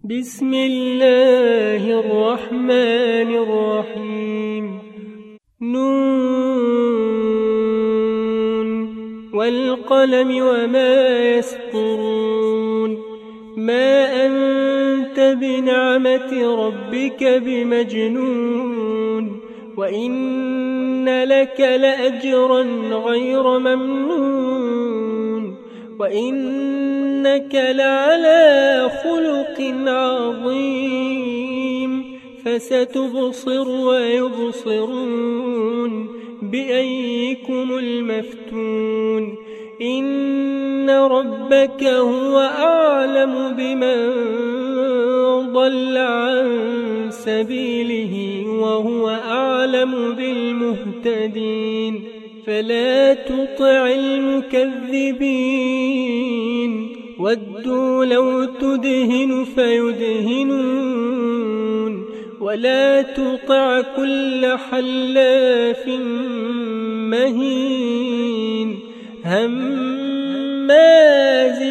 بسم الله الرحمن الرحيم. نون والقلم وما يسطرون. ما أنت بنعمة ربك بمجنون، وإن لك لأجرا غير ممنون، وإنك لعلى خلق عظيم. فستبصر ويبصرون بأيكم المفتون. إن ربك هو أعلم بمن ضل عن سبيله وهو أعلم بالمهتدين. فلا تطع المكذبين، ودوا لو تدهن فيدهنون. ولا تطع كل حلاف مهين، هماز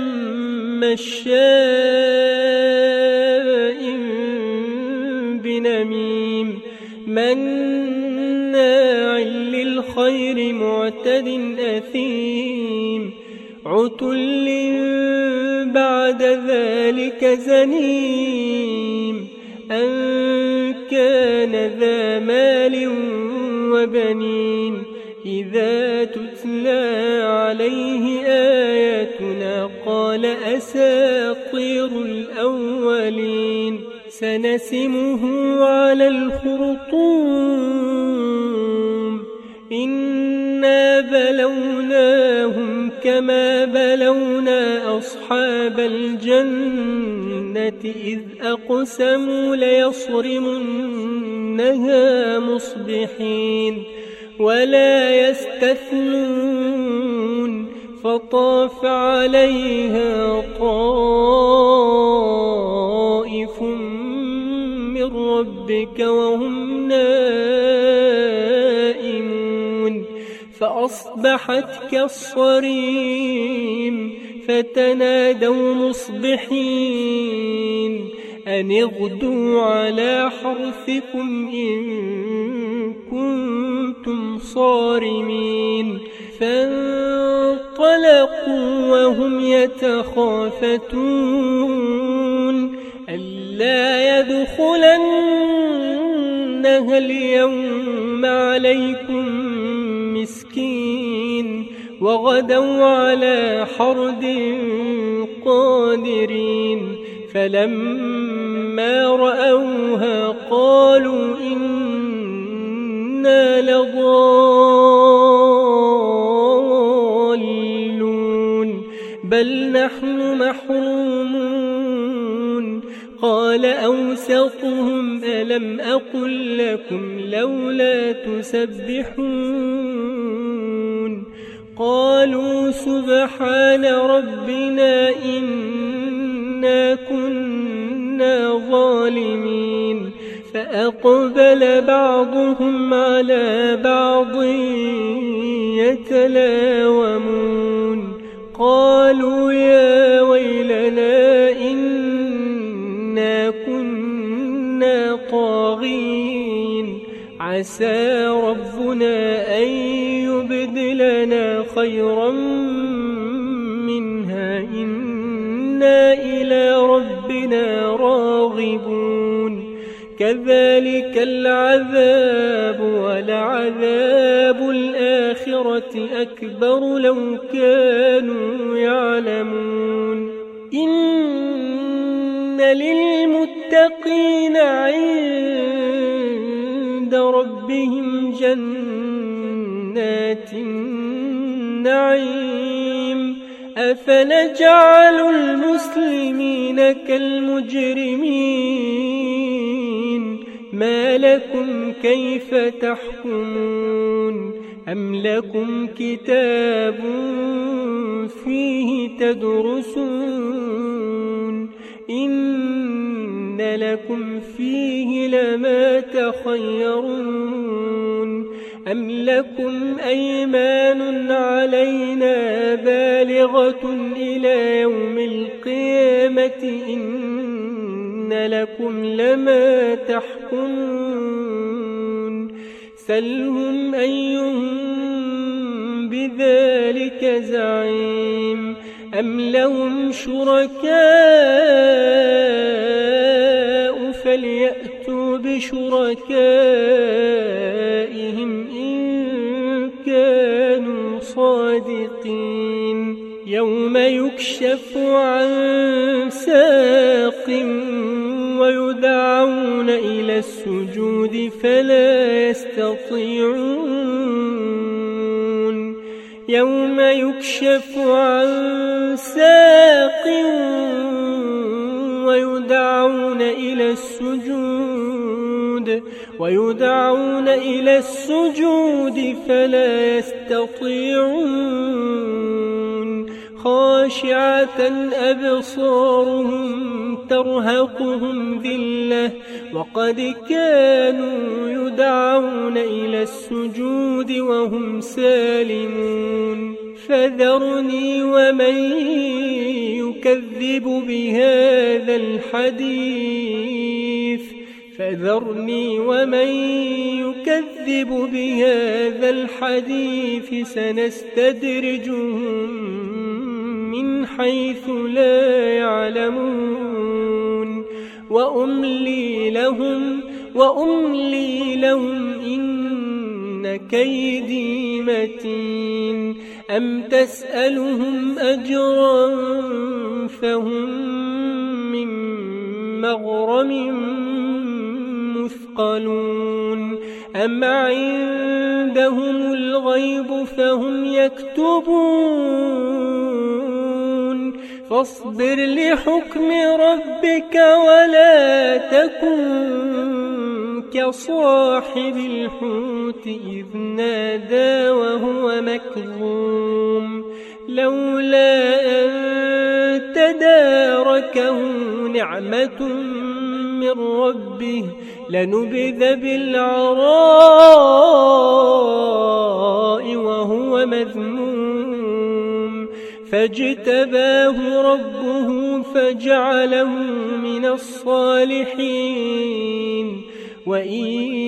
مشاء بنميم، مناع للخير معتد أثيم. عتل بعد ذلك زنيم، أن كان ذا مال وبنين. إذا تتلى عليه آياتنا قال أساطير الأولين. سنسمه على الخرطوم، إنا بلوناهم كما بلونا أصحاب الجنة إذ أقسموا ليصرمنها مصبحين ولا يستثنون. فطاف عليها طائف من ربك وهم نائمون، فأصبحت كالصريم. فتنادوا مصبحين أن اغدوا على حرثكم إن كنتم صارمين. فانطلقوا وهم يتخافتون ألا يدخلنها اليوم عليكم مسكين. وغدوا على حرد قادرين. فلما رأوها قالوا إنا لضالون بل نحن محرومون. قال أوسطهم ألم أقل لكم لولا تسبحون. قالوا سبحان ربنا إنا كنا ظالمين. فأقبل بعضهم على بعض يتلاومون. قالوا يا ويلنا إنا كنا طاغين. عسى ربنا أن يبدلنا خيرا منها إنا إلى ربنا راغبون. كذلك العذاب ولعذاب الآخرة أكبر لو كانوا يعلمون. إن للمتقين عند ربهم جنات النعيم. أفنجعل المسلمين كالمجرمين؟ ما لكم كيف تحكمون؟ أم لكم كتاب فيه تدرسون؟ إن لكم فيه لما تخيرون. أم لكم أيمان علينا بالغة إلى يوم القيامة إن لكم لما تحكمون سلهم أيهم بذلك زعيم أم لهم شركاء فليأتوا بشركائهم إن كانوا صادقين يوم يكشف عن ساق ويدعون إلى السجود فلا يستطيعون يوم يكشف عن ساق ويدعون إلى السجود فلا يستطيعون خاشعة أبصارهم ترهقهم ذلة وقد كانوا يدعون إلى السجود وهم سالمون فذرني ومن يكذب بهذا الحديث سنستدرجهم من حيث لا يعلمون وأملي لهم إن كيدي متين أم تسألهم أجرا فهم من مغرم مثقلون أم عندهم الغيب فهم يكتبون فاصبر لحكم ربك ولا تكن كصاحب الحوت إذ نادى وهو مكظوم لولا أن تداركه نعمة من ربه لنبذ بالعراء وهو مذموم فاجتباه ربه فجعله من الصالحين وإن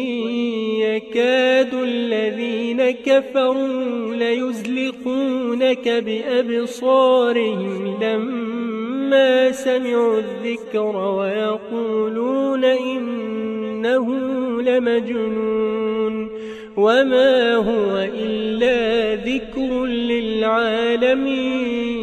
يكاد الذين كفروا ليزلقونك بأبصارهم لما سمعوا الذكر ويقولون إنه لمجنون وما هو إلا ذكر للعالمين